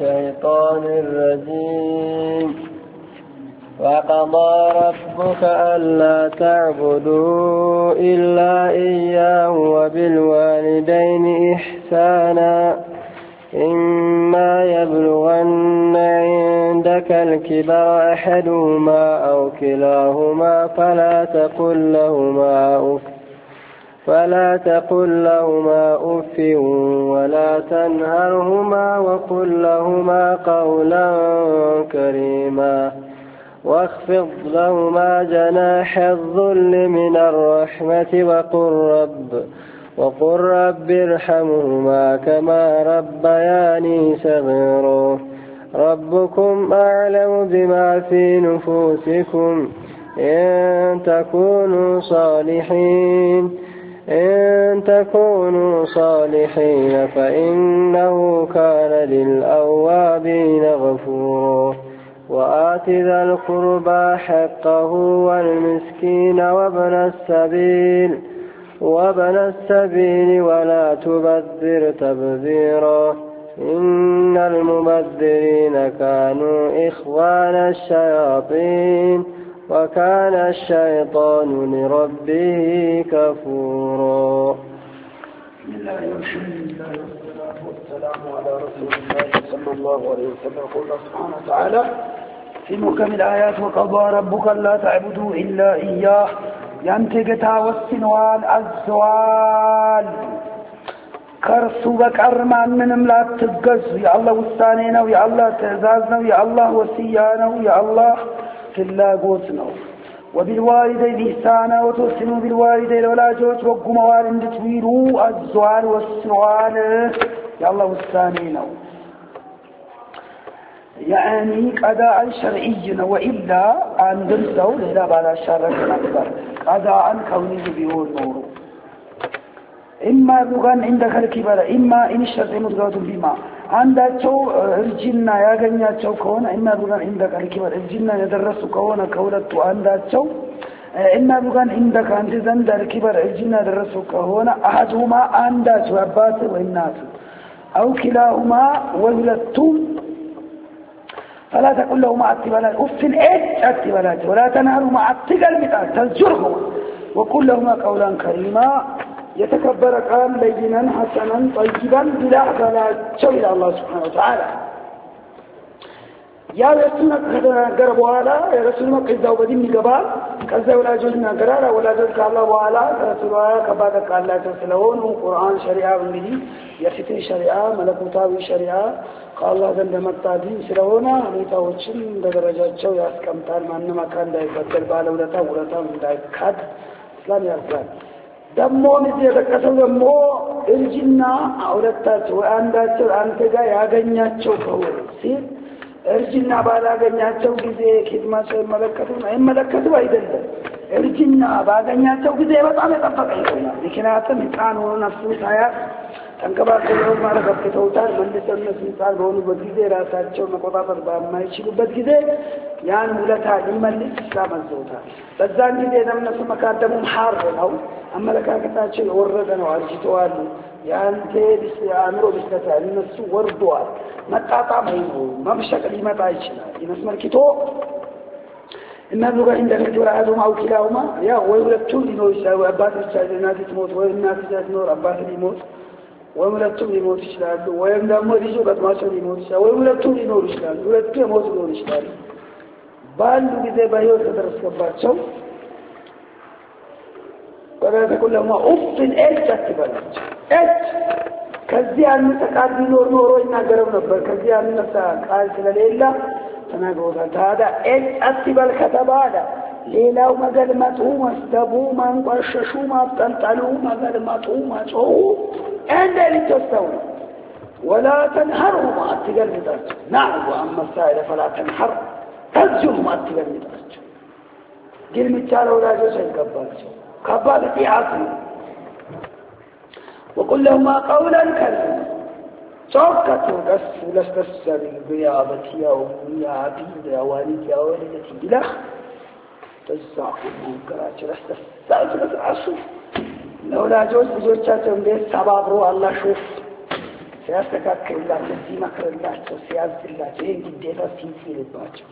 الشيطان الرجيم وقضى ربك ألا تعبدوا إلا إياه وبالوالدين إحسانا إما يبلغن عندك الكبر أحدهما أو كلاهما فلا تقل لهما أف ولا تنهرهما وقل لهما قولا كريما واخفض لهما جناح الذل من الرحمة وقل رب ارحمهما كما ربياني صغيرا ربكم أعلم بما في نفوسكم إن تكونوا صالحين فإنه كان للأوابين غفورا وآت ذا القربى حقه والمسكين وابن السبيل ولا تبذر تبذيرا إن المبذرين كانوا إخوان الشياطين وكان الشيطان لربه كفورا. بسم الله والحمد لله والصلاة والسلام على رسول الله صلى الله عليه وسلم. يقول الله سبحانه وتعالى في محكم الآيات وقضى ربك ألا تعبدوا إلا إياه ينتقتا والسنوان الزوال كرسو بكر من لا تقز يا الله وستانينا ويا الله تعزازنا ويا الله وسيانا ويا الله في الله قوتنا وبالوالدين إحسانا وتحسنوا بالوالدين ولا جوج وقموال تتويروا الزوال والسنوان يا الله وستانينا يعني قضاء شرعي وإلا أن درسوا للا بالا شرك أكبر قضاء كونه بيقول نور إما بغان عندك الكبر إما إن الشرط مدغوت بما عندك الجنة يا غنياتشو كون إما بغان عندك الكبر الجنة يدرسوا كون كولت عندك إما بغان عندك أنت زند الكبر الجنة يدرسوا كون أحدهما عندك وأبات وإنات أو كلاهما ولدتم فلا تقل لهما أتبالات أفن أتبالات ولا تنهرهما أتقل مثال تزجرهما وقل لهما قولا كريما يتكبر قال لينا حسنا طيبا بلا بلا شوي الله سبحانه وتعالى يا رسولنا قرب وعلا يا رسولنا قزاو بدين قبال قزاو ولا جوزنا قرارا ولا جوزك الله وعلا رسولنا كبادك الله تسلون قرآن شريعة بالمدي يفتن شريعة ملكوتاوي شريعة قال الله ذنب متادين سلونا ميتاوچن درجاتቸው ያስቀምጣል ማንንም አካል እንዳይበደል ባለውለታ ውለታው እንዳይካድ እስላም ያዛል ደሞ እዚህ የተቀሰው ደሞ እርጅና አውለታቸው አንዳቸው አንተ ጋር ያገኛቸው ከሆነ ሲል እርጅና ባላገኛቸው ጊዜ ኪድማቸው አይመለከቱ አይደለም እርጅና ባገኛቸው ጊዜ በጣም የጠበቀ ይሆናል ምክንያቱም ህፃን ሆኖ ነፍሱ ሳያት ተንከባከበው ማለት ከፍተውታል መልሰው ስልጣን በሆኑ በጊዜ ራሳቸው መቆጣጠር በማይችሉበት ጊዜ ያን ውለታ ሊመልስ ይሳመዘውታል በዛን ጊዜ ለነሱ መካደሙ ሐር ነው አመለካከታቸው የወረደ ነው አርጅተዋል ያንተ አእምሮ ብስለታ እነሱ ወርዷል መጣጣም ነው መብሸቅ ሊመጣ ይችላል ይመስመርኪቶ النبي عند الرجل عادهم أو كلاهما يا ويولدتم لنور أبات الشهد نادي تموت وإنها تجاه نور أبات ليموت ويولدتم لموت الشهد ويمدام وديجو قد ما شاء لموت الشهد ويولدتم لنور الشهد ولدتم يموت نور الشهد بالو بذي بايو تدرس كبات شو ولا تقول لهم أف إيش تبالج إيش كذي أن تقال بنور نورو إنها قرب نبر كذي أن قال سلاليلا تناقوذا هذا إيش أتبال كتب هذا ليلاو مقال مطعوم استبو ما انقرششو ما ابتنطلو مقال مطعوم أجعو عند اللي تستوي ولا تنهرهم أتقال مدرج نعم وأما السائل فلا تنهر تزجهم أتقال مدرج قل متشال ولا جوشي كبالتي عاصم وقل لهما قولا كريما شوكته بس لستسل بيابتي يا أمي يا عبيد يا والدي يا والدتي بلا تزعف المنكرات لستسل عصو لولا جوز بجوشاتهم بيت سبابرو الله شوف ሲያስተካክልላቸው ሲመክርላቸው ሲያዝላቸው ይሄን ግዴታ ሲልባቸው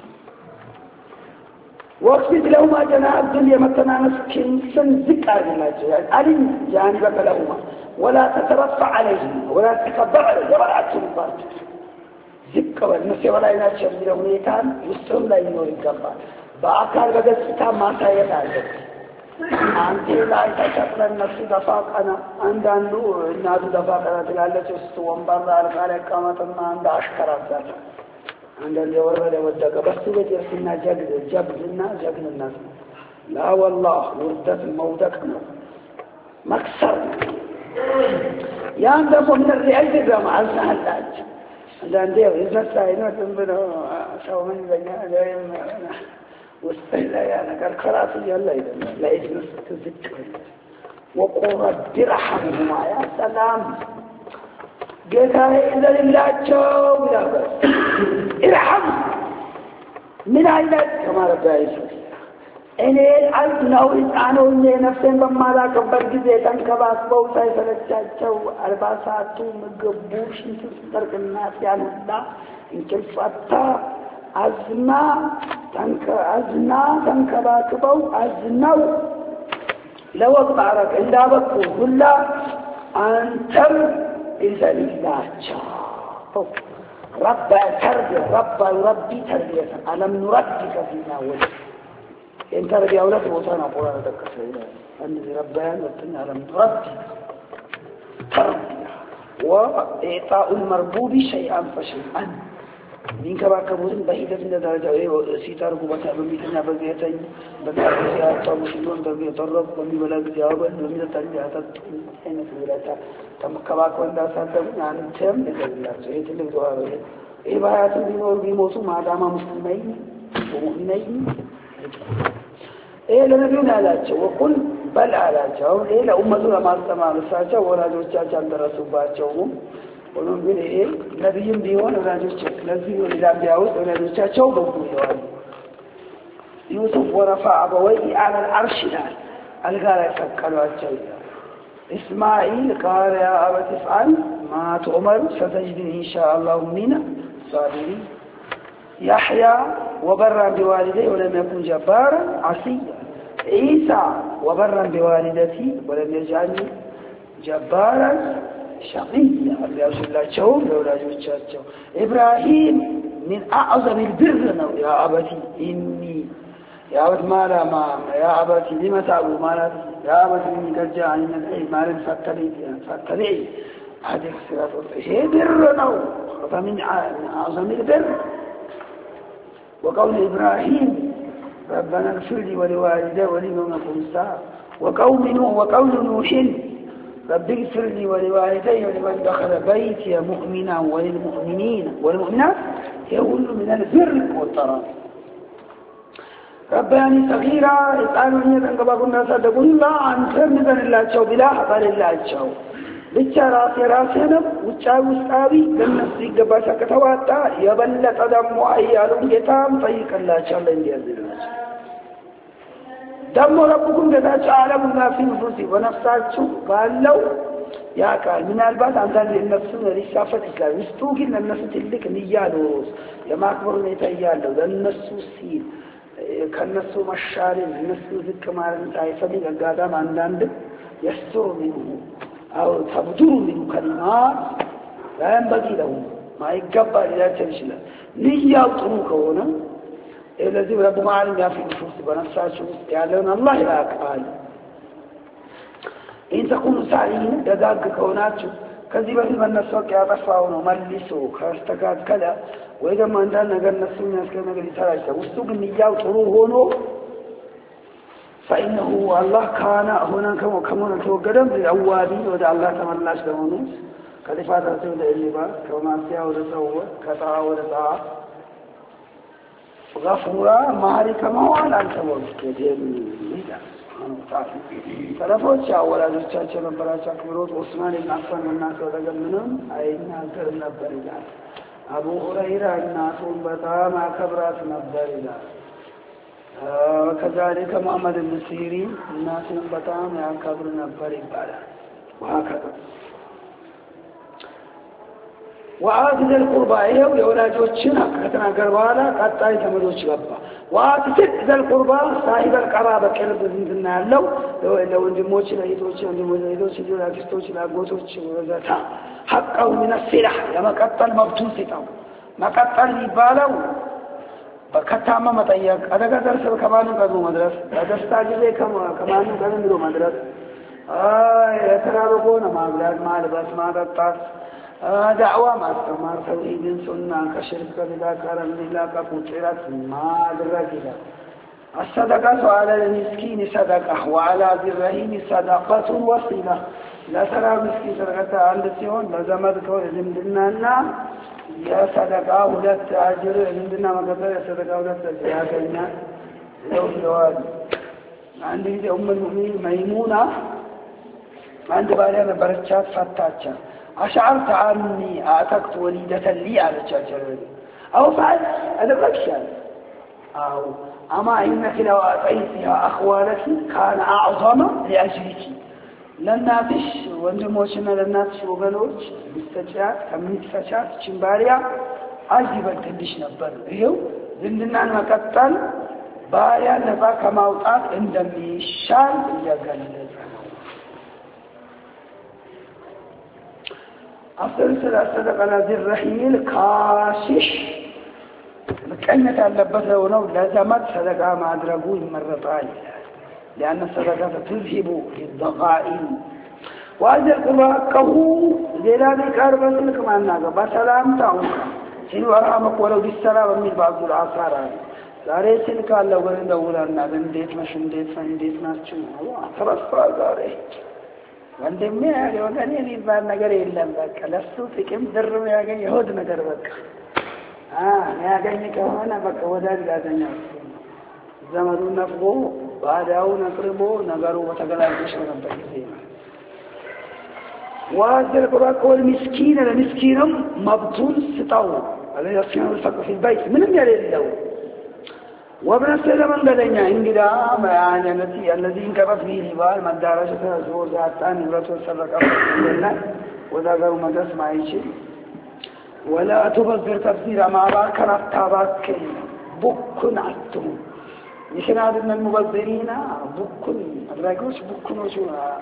واخفض لهما جناح الذل يمتنانس كنسن ذكر لله علم جانبك لهما ولا تترفع عليهم ولا تكبر جبراتهم بارك ذكر الناس ولا يناشر لهم يتان يسرم لا ينور الجبار بأكار بجستا ما سايد عليك أنت لا تشكر النفس دفاق أنا عندو الناس دفاق أنا تقال تستوان برار عليك كما تما عند أشكرات ذاته عند اللي ورد ودك بس بيرسلنا جبنا الناس لا والله وردت موتك مكسر يا عندما من الرئيس مع السهلات عندنا إذا ساينات بنا سو من بينا دايم واستهلا يا نكر خلاص يلا لا إذن تذكر وقل رب ارحمهما يا سلام جاء إذا لله جو بلا بس ارحم من عينك كما رب يسوع أنا ألف ناوي أنا وني نفسي بما لا كبر جزء كباس بوسا يفلت جو أربعة مجبوش نتذكر الناس يعني لا إنك الفتى أزنا تنكباك بو أزنو لو أقطعك إلا بكو كلا أنتم إذا لله جو رب تربية رب يربي تربية ألم نربك فينا ولد إن تربية أولاد وصانا قرآن ذكر أن ربيان وطننا ألم نربي تربية وإعطاء المربوب شيئا فشيئا من كباكبوزن بهيدة من درجة سيطار قبطة بميتنا بقيتين بقيتين سيارة وشدون تربية طرب ومي بلاغ جوابا ومي تربية حين في ولاية تم كباكوان دا ساتم يعني تم لذلك الله سيئة اللي بدوها إيه بايات بيموتوا مع داما مسلمين ومؤمنين إيه لنبينا علاجه وقل بل علاجه إيه لأمتنا ما استمع لساجه ولا دوجاجه عند رسول باجهم ولن بين إيه نبي بيوان ولا دوجاجه نبي ولا بيعوز ولا دوجاجه وبقول يوسف ورفع أبويه على العرش القال يفكروا الجوية إسماعيل قال يا أبت افعل ما تؤمر ستجدني إن شاء الله من الصابرين يحيى وبرا بوالديه ولم يكن جبارا عصيا عيسى وبرا بوالدتي ولم يجعلني جبارا شقيا إبراهيم من أعظم البر يا أبتي إني يا أبت ما لا يا أبتي لما تعبد ما لا يا أبتي إني قد جاءني من العلم ما لم فاتبعي هذه الصراط هي بر فمن أعظم البر وقول إبراهيم ربنا اغفر لي ولوالدي ولمن خلصا وقول نوح رب اغفر لي ولوالدي ولمن دخل بيتي مؤمنا وللمؤمنين والمؤمنات يقول من البر والطرف رباني صغيرا يقالوا لي أن قبضوا الناس تقول الله أنت من الله تشو بلا حقال الله تشو ብቻ ራሴ ነው ውጫው ውስጣዊ ለነሱ ይገባሻ ከተዋጣ የበለጠ ደግሞ አያሉ ጌታም ጠይቀላቸው እንዲያዝላቸው ደግሞ ረቡኩም ጌታቸው ዓለሙና ፊንፉሲ በነፍሳችሁ ባለው ያቃል ምናልባት አንዳንድ የነፍሱ ሊሳፈጥ ይችላል ውስጡ ግን ለነሱ ትልቅ ንያዶ የማክበር ሁኔታ ያለው ለነሱ ሲል ከነሱ መሻልን እነሱ ዝቅ ማለት ሳይፈልግ አጋጣሚ አንዳንድ يستر منه أو تبدو منه كلمات لا ينبغي له ما يقبل إلى تنشله نية وطروك هنا الذي رب معلم في نفوس بنفسه يعلمون الله لا أقال إن تكونوا سعيين دقاق كوناتهم كذبا في من نفسك يعطفعون وملسوا كارستكاد كذا وإذا ما عندنا نقل نفسه الناس كما قال يتراجع وستوق النية وطروه هنا فإنه الله كان هنا كما توقدم للأوابين ودع الله تمناش لمنوس كالفات رسول اللبا كما سياه ورسوه كطاعة ورساعة غفورا ماري كما هو على التوقف كدين ميدا فلفوت شاء ولا جرشا نبرا شاكبروت عثمان بن عفان والناس ودقل منهم أين أكبر نبر الله أبو هريرة الناس بطام كبرات نبر الله وكذلك محمد بن سيرين الناس بطام كبر نبر الله وهكذا وآت ذي القربى የወላጆችን ከተናገረ በኋላ ቀጣይ ተመዶች ገባ وآت ذي القربى صاحب القرابة ቅርብ ዝምድና ያለው ለወንድሞች ለእህቶች ለወንድሞች ለአክስቶች ለአጎቶች ወዘተ حقه من السلح ለመቀጠል መብቱን ሲጣው መቀጠል ይባላው በከታማ መጠየቅ አደጋ ደርሰው ከማኑ ጋር መድረስ ደስታ ጊዜ ከማኑ ጋር መድረስ የተራበጎነ ማብላት ማልበስ ማጠጣት دعوة ما استمر توحيد سنة كشرك بلا كرم بلا كفوترات ما درجة الصدقة على المسكين صدقة وعلى ذي الرحيم صدقة وصلة لا ترى مسكين صدقة عند سيون لازم تكون زمدنا يا صدقة ولا تأجر زمدنا ما قدر صدقة ولا تأجرنا لو عندي أم المؤمنين ميمونة عند بالي برشات فتاتشا أشعرت عني أعتقت وليدة لي على الشجرة أو فعل هذا بكشان أو أما إنك لو أعطيتها أخوالك كان أعظم لأجلك لن ناتش وانجموشنا لن ناتش وغلوش بستجات كميت فشات شمباريا أجيبا تدش نبال هيو زندنا المكتل بايا نبا كماوطات عندما الشان يقلل أفضل صدق على ذي الرحيل كاشش مكأنة اللبثة ونو لازمت صدقها مع درقوه مرتين لأن الصدقة تذهب للضغائن وهذا القرآن كهو ذلك أربع سنك معنا بسلام تعوك سنو أرحمك ولو بالسلام من بعض العصار ዛሬ ስልክ አለው ወደ ደውላና እንዴት ነሽ እንዴት እንዴት ናችሁ ተረስቷ ዛሬ ወንድሜ ወገኔ ሊባል ነገር የለም በቃ ለሱ ጥቅም ድርብ ያገኝ ይሁድ ነገር በቃ ያገኝ ከሆነ በቃ ወዳጅ ያገኛል ዘመዱን ነፍጎ ባዳውን አቅርቦ ነገሩ ወተገላልጦሽ ነበር ጊዜ ዋዘር ቆራቆል ምስኪን ለምስኪንም መብቱን ስጣው አለ ያስከው ፈቅፍ البيت ምንም ያሌለው وابن السلام انقدنيا انقدا معانينتي الذي انكبت فيه البال مدارشة زور ذاتان نبرته سرق أفضلنا وذاقوا مدرس معيشي ولا تبذر تبذير ما باكر التاباك بكن عدتهم يشنا عددنا المبذرين بكن أدراكوش بكنوش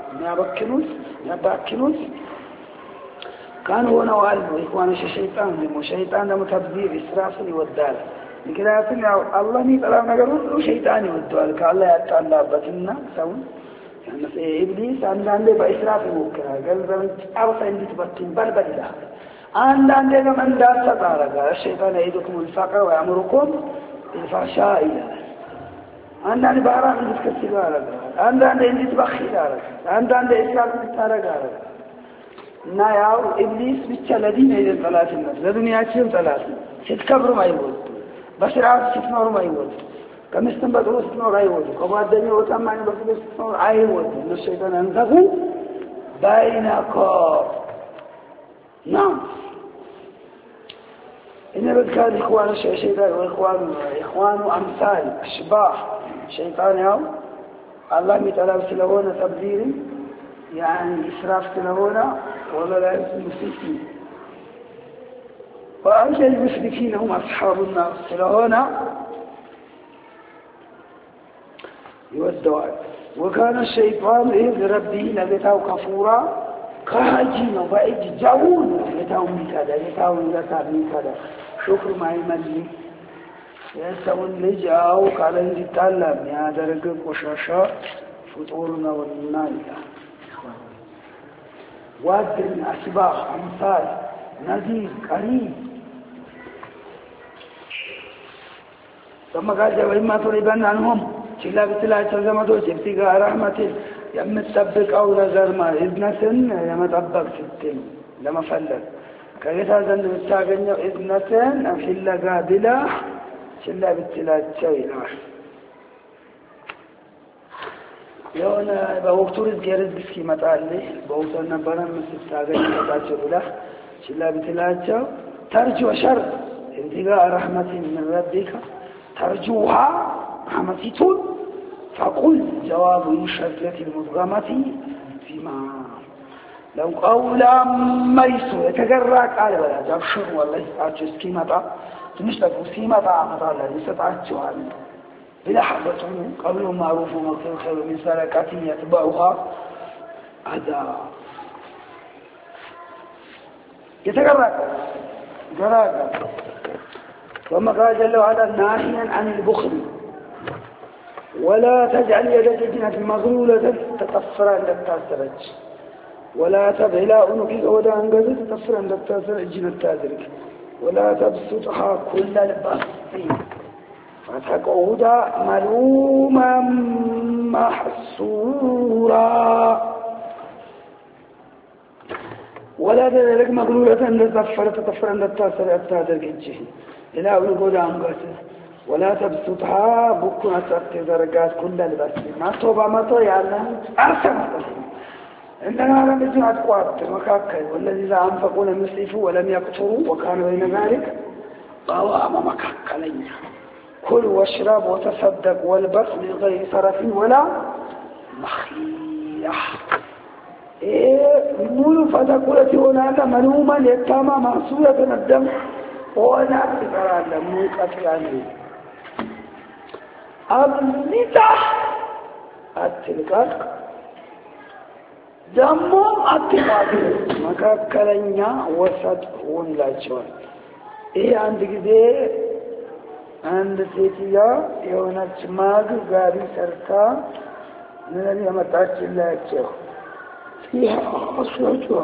نباكنوش كانوا هنا وقالوا إخوان الشيطان الشيطان ده متبذير إسرافني والدال ምክንያቱም ያው አላህ የሚጠላው ነገር ሁሉ ሸይጣን ይወደዋል ከአላህ ያጣላበትና ሰው ያነሰ ኢብሊስ አንዳንዴ በእስራፍ ይሞክራል ገንዘብን ጫርሳ እንድትበትን በልበል ይላል አንዳንዴ ደግሞ እንዳትሰጣረጋ ሸይጣን ይይዱኩም الفقر ويأمركم بالفحشاء ይላል አንዳንዴ ባራም እንድትከስሉ ያደርጋል አንዳንዴ እንድትበخيل ያደርጋል አንዳንዴ እስራፍ እንድታረጋል እና ያው ኢብሊስ ብቻ ለዲን ይጠላትና ለዱንያችን ጠላት ስትከብሩ አይወድ በስርዓት ስትኖር አይወድ ከመስተን በጥሩ ስትኖር አይወድ ከጓደኛው ወጣማኝ በጥሩ ስትኖር አይወድ ለሸይጣን አንተሁ ባይናኩም نعم إن بذكر إخوان الشيطان وإخوان أمثال أشباح شيطان يوم الله متعلم سلونا تبذير يعني إسراف سلونا ولا لا المسلمين وأنت المشركين هم أصحاب النار سلونا يودعون وكان الشيطان إذ ربه لبتاو كفورا كهجين وبعيد جاون لبتاو ميكادا لبتاو ميكادا شكر ما يملي يسوون لجاو قال انت تعلم يا درق وشاشا فطورنا والنايا وادر أسباح أمثال نذير قريب ثم قال وإما تريبن عنهم شلا بتلاቸው ዘመዶች ابتغاء رحمة የምትጠብቅ አው ነገር ማለት እዝነትን የመጠበቅ ስትል ለመፈለግ ከጌታ ዘንድ ብታገኘው እዝነትን ፍለጋ ብላ ሽላ ብትላቸው ይላል የሆነ በወቅቱ ርዝቅ እስኪመጣልህ በወቅቱ ነበር የምትታገኝ ተጣቸው ብላ ሽላ ብትላቸው ተርጁ ሸር ابتغاء رحمة من ربك ترجوها رحمتون فقل جواب الشرطة المدغمة فيما لو قولا ميسو يتقرأ قال ولا جابشر والله يسعج سكيمة تنشتك سكيمة عمطا الله يستعج وعلا بلا حبته قبل معروف ومغفر خير من سلكة يتبعها هذا يتقرأ قراءة ثم قال جل وعلا ناهيا عن البخل ولا تجعل يدك جنة مغلولة تطفر عند التاسرج ولا تبعل عنقك ودا انقذ تطفر عند التاسرج جنة تادرك ولا تبسطها كل البسط فتقعد ملوما محسورا ولا تجعلك مغلولة تطفر عند التاسرج تادرك الجهن إلى عنقك ودا انقذ ولا تبسطها بكنا تزرقات كل البس ما توبة ما تو يعني أحسن إننا لم يجن أتقوات مكاكل والذين أنفقوا لم يسرفوا ولم يقتروا وكانوا بين ذلك قوام مكاكلين كل واشرب وتصدق والبس من غير صرف ولا مخيلة مولو فتقولت هنا ملوما يتامى معصولة الدم ولا تقرأ لهم قتل عنه أبنتا أتلقاك دمو أتلقاك مكاكلنيا وسط ونلاجوان عند كده عند سيتيا يونات ماغ غاري سركا من يمتاج الله فيها أصواتها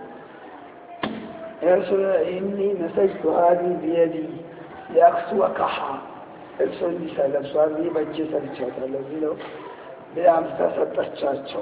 يا رسول الله إني نسجت هذه بيدي لأخسوكها እርሱን ሊሰለብሷል በእጅ ሰርቻታለሁ ብለው በአምሳ ሰጠቻቸው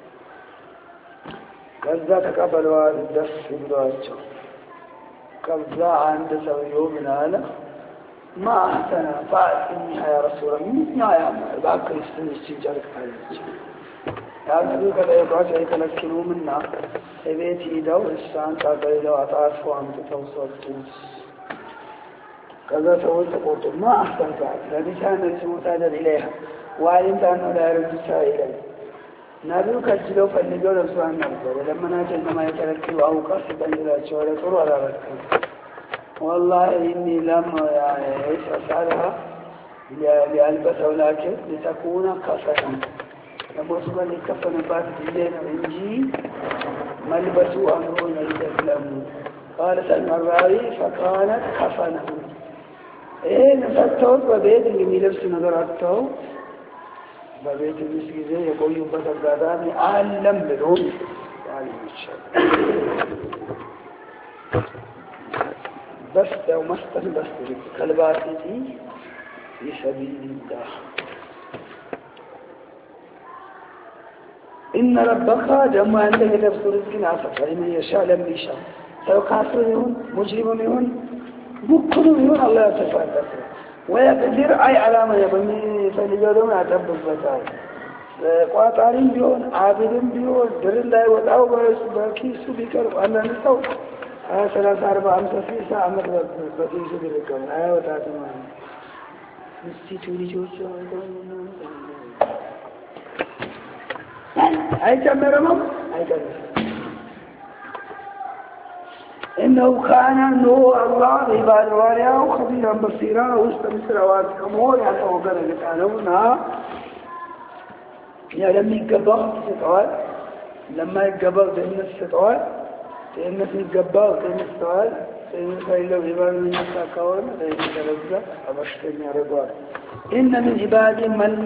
ከዛ ተቀበሏል ደስ ብሏቸው ከዛ አንድ ሰውየው ምን አለ ማአተና ፋጥኒ ያ ረሱላ ምን ያማል ባክሪስትን ይችላልካለች ያንዱ ከለይቷት አይከለክሉምና እቤት ሄደው እሷን ታገለው አጣጥፎ አምጥተው ሰጡት كذا سويت قلت ما أحسنت لبسان المتادر إليها وعلمت أنه لا يرد سائلا نبيك الجلو فالنجو لبسوان نبضر ولما ناجل ما يتركوا أو قصدا إلى شوالة طروا على ركب والله إني لما أسألها لألبس ولكن لتكون كفنا لما أصبح لكفن بات الليل عنجي ملبسوا أمرون يتسلمون قال سلم الرأي فكانت كفنه نفتوت ببيت اللي ميلبس نظراته ببيت المسجد يقول يبقى القادامي أعلم لهم يعني الشيء بس لو مستر بس كالباتي في سبيل الله إن ربك جمع عنده لبس رزق عصف لمن يشاء لم يشاء سو كافر يهون مجرم يهون بكل يهون الله يتفادك ويقدر أي علامة يبني فليجدون أتبه الفتاة قواطارين بيهون عابدين بيهون در الله والأو بكيسو بكرب أنا نسو 3-4-5 ساعة أمر بكيسو بكرب آية وتعتمان نستيتوني جوشو أي كاميرا أي كاميرا إنه كان نور الله عباد وارياه خبيرا بصيرا واستمسر واتكمه يعني وقال لتعلمنا يعني لما يقبض ستوال لما يقبض تهمنا الستوال تهمنا في القبض تهمنا الستوال تهمنا فإلا عباد من يساكوان تهمنا تلزق أبشتني رضوان إن من عباد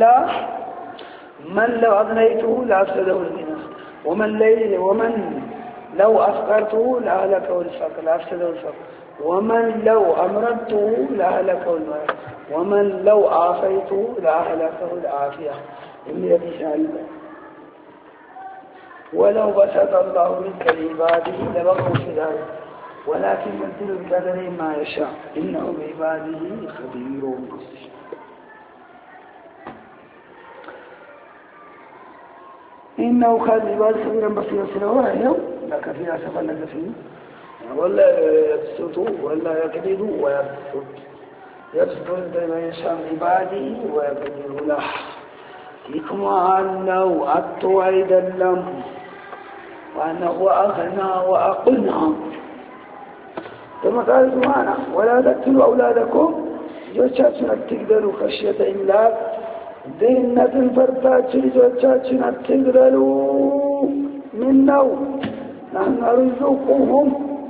من لو أغنيته لأفسده الغنى ومن لو أفقرته لأهلكه الفقر لأفسده الفقر ومن لو أمرضته لأهلكه المرض ومن لو عافيته لأهلكه العافية إن يدي سالبا ولو بسط الله منك لعباده لبغوا في ذلك ولكن ينزل بقدر ما يشاء إنه بعباده خبير بصير إنه كان عباد خبيرا بصيرا سنوات اليوم لك فيها سفر لك فيه ولا يبسطوا ولا يكذبوا ويبسطوا لما يشاء عباده ويقدر له يكما أنه أتوا أيضا لهم أنا وأغنى وأقنى. ثم قال سبحانه ولا تقتلوا أولادكم جوتشاتنا تقدروا خشية إملاق ذهنة فرتاتي جوتشاتنا تقدروا من نوم نحن نرزقهم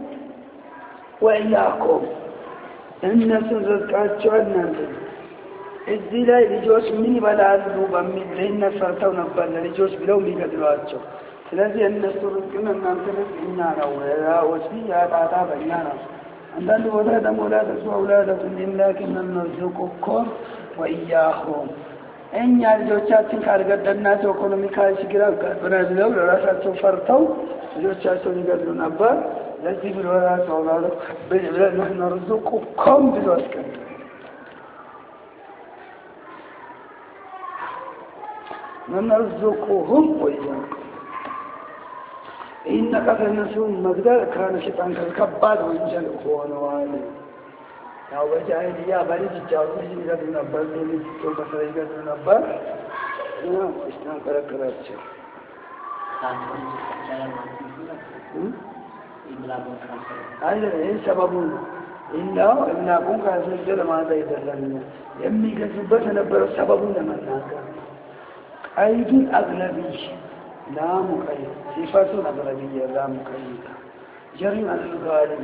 وإياكم الناس رزقاتشوا الناس እዚህ ላይ ልጆች ምን ይበላሉ በሚል ለእነሱ ፈርተው ነበር ለልጆች ብለው የሚገድሏቸው ስለዚህ እነሱ ርዝቅን እናንተ እኛ ነው ወራዎች ያጣጣ በእኛ ነው አንዳንድ ቦታ ደግሞ ለተሱ አውላደቱን ሊላክን እንርዝቁኩም ወኢያሁም እኛ ልጆቻችን ካልገደልናቸው ኢኮኖሚካሊ ችግር አጋጥመናል ለራሳቸው ፈርተው ልጆቻቸውን ይገድሉ ነበር ለዚህ ብሎ ራሳቸው አውላደቱ ብለን እንርዝቁኩም ብሎ አስቀምጠው نرزقهم وإياكم إن قتل النسوم مقدار كان شيطان كالكباد وإنجل أخوان وعالي أو بجاهد يا بلد الجاوز يقدر نبال دولي تتوب بسر يقدر نبال نعم إسلام كركرات شيء هذا إيه سببون إلا كون كان سجل ماذا يدلنا يمي كسبت نبال سببون من ناكا أيضا أغلبي لا مقيد صفات أغلبية لا مقيدة جرم الغالب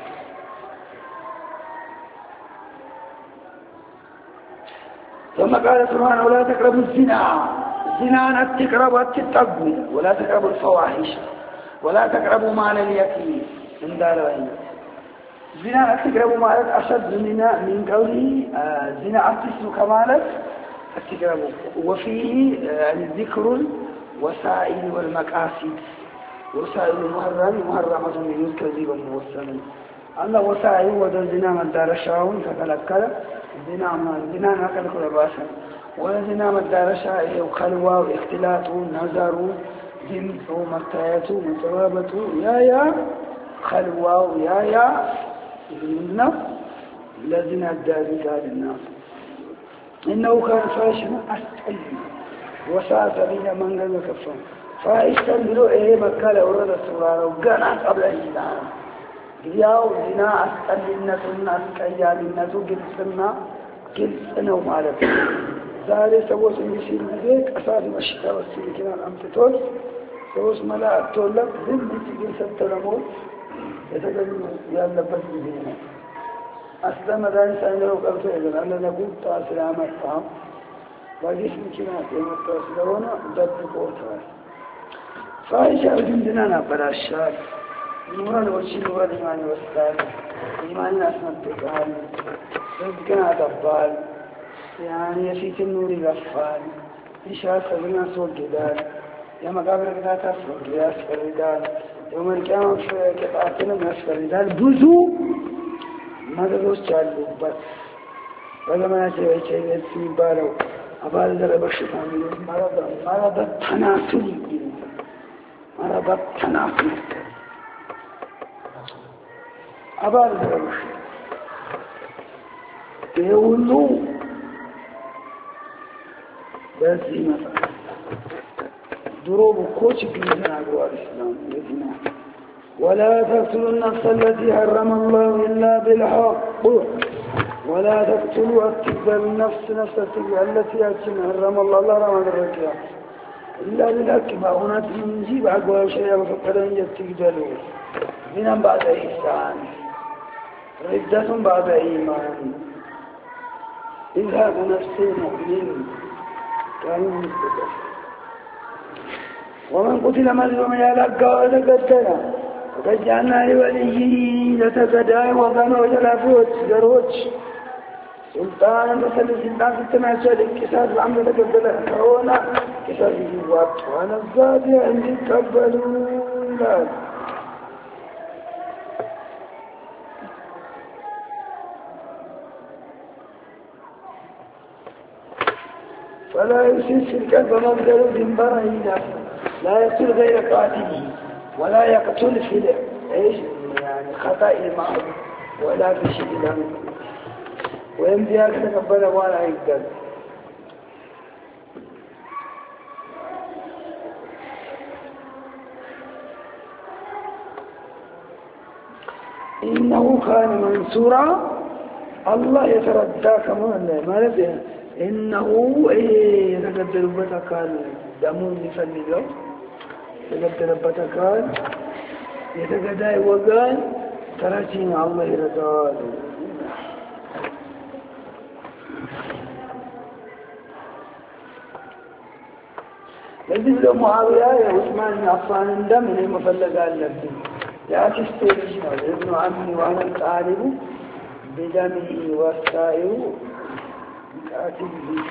ثم قال سبحانه ولا تقربوا الزنا الزنا أن تقربوا التقوى ولا تقربوا الفواحش ولا تقربوا مال اليتيم من دار العين الزنا أن تقربوا مال أشد من قوله الزنا أتصل كمالك التقربوا وفيه يعني ذكر الوسائل والمقاصد وسائل محرمة من يذكر ذيبا موسما أن وسائل ودزنا من دار شاون فكالكال زنا ناكل كل باشا وزنا من دار شاء وخلوة واختلاط نظر جنس ومرتاية ومتوابة يا خلوة يا النفس لزنا الداري قال الناس إنه كان فاشا أسأل وساء سبيل من قد كفا فاشا بلو إيه مكالة ورد السورة وقنا قبل الإسلام ياو زنا أسأل الناس الناس كيال الناس قلسنا ومالك ዛሬ ሰዎች እንዲሽል ጊዜ ቀሳሪ መሽታ ወስልከና አምጥቶት ሰዎች መላእክት ተወለድ ዝም ብሎ ሰተለሞት የተገኙ ያለበት ጊዜ ነው አስተማዳን ሳይኖር ቀርቶ ይላል ለነቁጣ ስለማጣ ባዲስ ምክንያት የመጣ ስለሆነ ደብቆታል ፋይሻ ድንድና ናበላሻል ኑራን ወጪ ኑራን ኢማን ወስዳል ኢማን አስመጥቷል ርዝቅን አጠባል يعني يفيت النور يغفال إشاء سبنا سوق جدال يا مقابل قطعة سوق ياسفر رجال يوم القيامة في قطعتنا ياسفر رجال بزو ماذا دوس جالو بس ولما نجي شيء يسمي بارو أبال ذرب الشيطان مرض التناسل مرض التناسل أبال ذرب الشيطان يقولوا بس مثلا دروب كوش كنيسة أقوى الإسلام لذنا ولا تقتلوا النفس التي حرم الله إلا بالحق ولا تقتلوا أتقبل النفس التي حرم الله رمى الرجاء إلا بالحق فهنا تنجيب أقوى شيء وفقدن يتقبلوا من بعد إحسان ردة بعد إيمان إذا نفس مؤمن كانوا مستقر ومن قتل مظلوما يلقى وتقتل وقد جعلنا لوليه لتقداء وغنى وجلافوت جروج سلطانا تسلي سلطان ستماشى للكساس العمل تقبل كونا كساس الجوات وانا الزادي عندي تقبلون فلا يسلس الكلب مبدل ذنبره لا يقتل غير قاتله ولا يقتل في ايش يعني خطأ المعروف ولا في شيء لم ويمضيك تقبل ولا يقتل إنه كان منصورا الله يتردى كمان ماذا إنه يتقدر بتكال دمون يفلقه يتقدر بتكال يتقدر وقال تراتين الله يرضى لذلك لو معاوية يا عثمان بن عفان اندم من مفلق قال لك يا كستيرش ابن عمي وانا الطالب بدمه والسائر كاتبه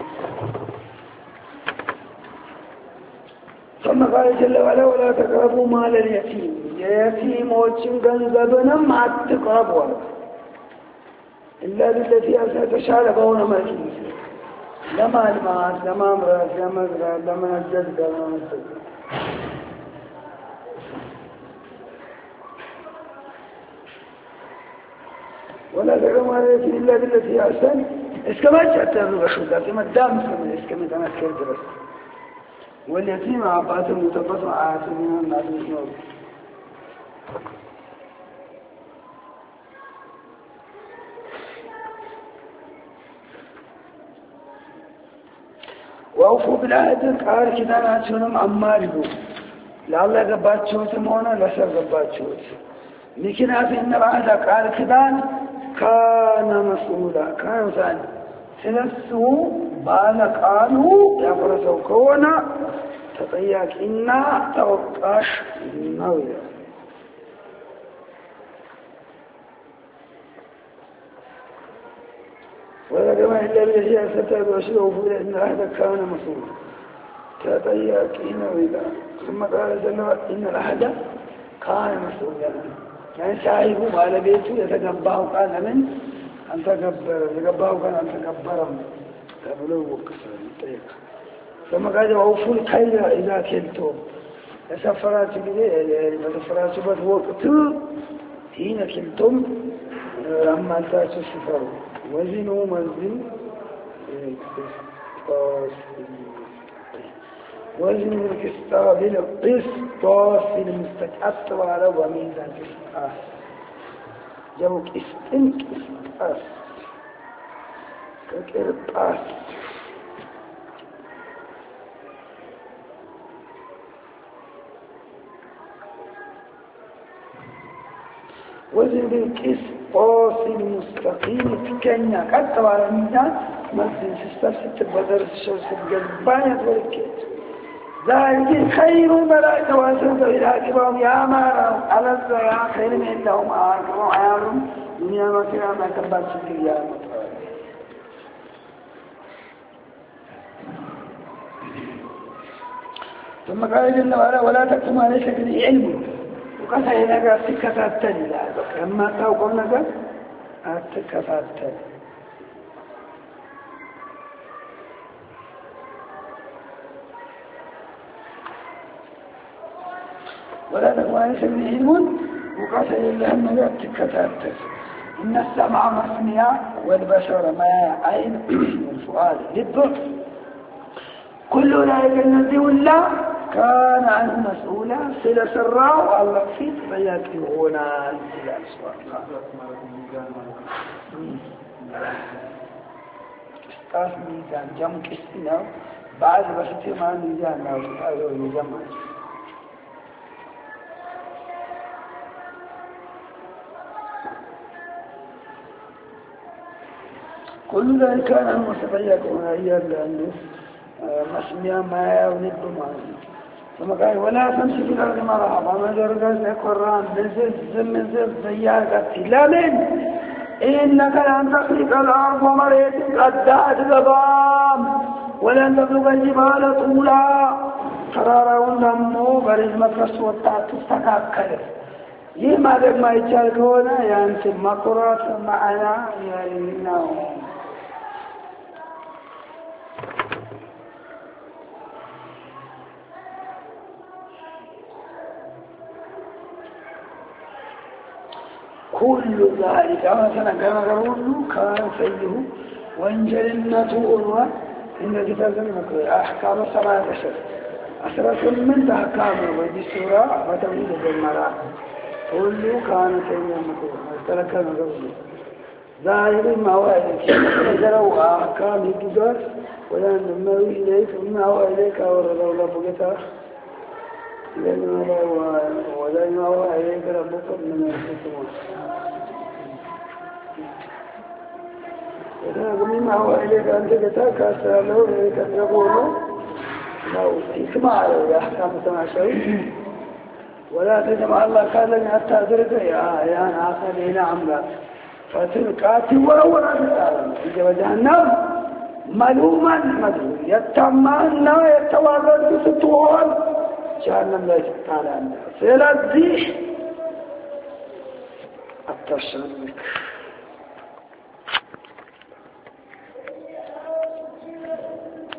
ثم قال جل وعلا ولا تقربوا مال اليتيم يا يتيم وجن غنزبنا ما تقربوا إلا بالتي أتشعر بون ملكي لما المعاش لما امرأة لما أزرع لما نجد لما نجد ولا تقربوا مال اليتيم إلا بالتي أحسن اسكما جاءت الرشودة كما الدام اسكما تمسكر درس واليتيم عباته متبطع عاتمين الناس مشنور وأوفوا بالعهد قال كده ناتشونم عماربو لعله قباتشوتم هنا لسر قباتشوت مكنات إن العهد قال كده كان مسؤولا كان ثاني سلسوا بالا قالوا يا فرسوا كونا تطياك إنا توقاش نويا ولا كما إلا بالأشياء ستة وشيء وفولا إن العهد كان مسؤولا تطياك نويا ثم قال جل إن العهد كان مسؤولا يعني صاحبه بالا بيته يتقباه قال من أن تقبره كان أن تقبرهم تبلغ وكسر طيب ثم قال وأوفوا الكيل إذا كلتم سفرات بذي سفرات وقت حين كلتم أما تأتوا السفر وزنوا منزل وزنوا القسطاس بالقسطاس المستقيم على وميزان القسطاس جو قسطاس كقرطاس وزن بالقسطاس المستقيم تكنيا كتب على الميزان مثل ستة بدرس الشمس القلبانية والكيت ذلك خير ولا تواسلت إلى كبام يا مارا على الزياء خير من لهم آركم وعيارهم دنيا ما فيها ما كبات شكل يا مطار ثم قال جل وعلا ولا تكتم على شكل علم وقصة هناك سكة التالي أما توقفناك السكة التالي ولا تكتم على شكل علم وقصة هناك سكة التالي إن السمع مسميع والبشر ما عين والفؤاد لب كل ذلك الذي ولا كان عنه مسؤولا سلا سراء والله في فيكتبونا إلى أسواق استاذ ميزان جمع كستنا بعد بس ما ميزان ما هذا الميزان كل ذلك كان عنه مسؤولا هي لأنه مسميا ما يولد معه ثم قال ولا تمشي في الأرض مرحبا ما جرقز القرآن بزز زيارك لا من إنك لن تخلق الأرض ومريت قدات الغبام ولن تبلغ الجبال طولا قرارا ونمو برزمة رسوة تستكاكل لما ذلك ما يتشارك هنا يعني مقرات معنا يعني كل ذلك مثلا كما قالوا كان سيئه وانجلنته أنوى إن كتاب المكروه أحكام السماء عشرة من أحكام ودي سورة وتوليد بالمرأة كله كان كيما مكروه ترك المغرب ظاهر ما هو إليك نزلوا أحكام الجدار ولا نموي إليك ما هو إليك ورد الله بقتا ولا ما هو إليك ربك من الحكمة إذا ما هو إليك أنت قتاك أسأله إليك أن يقولوا لو اسمع له أحكام سماشوي ولا تجمع الله قال لن أتأذرك يا أنا آخر هنا عملا فتلقاتي ولا تتعلم إذا جهنم ملوما مدعو يتمنى يتوارد بسطوان جهنم لا يستطيع عنها سيلا الزيح التشرك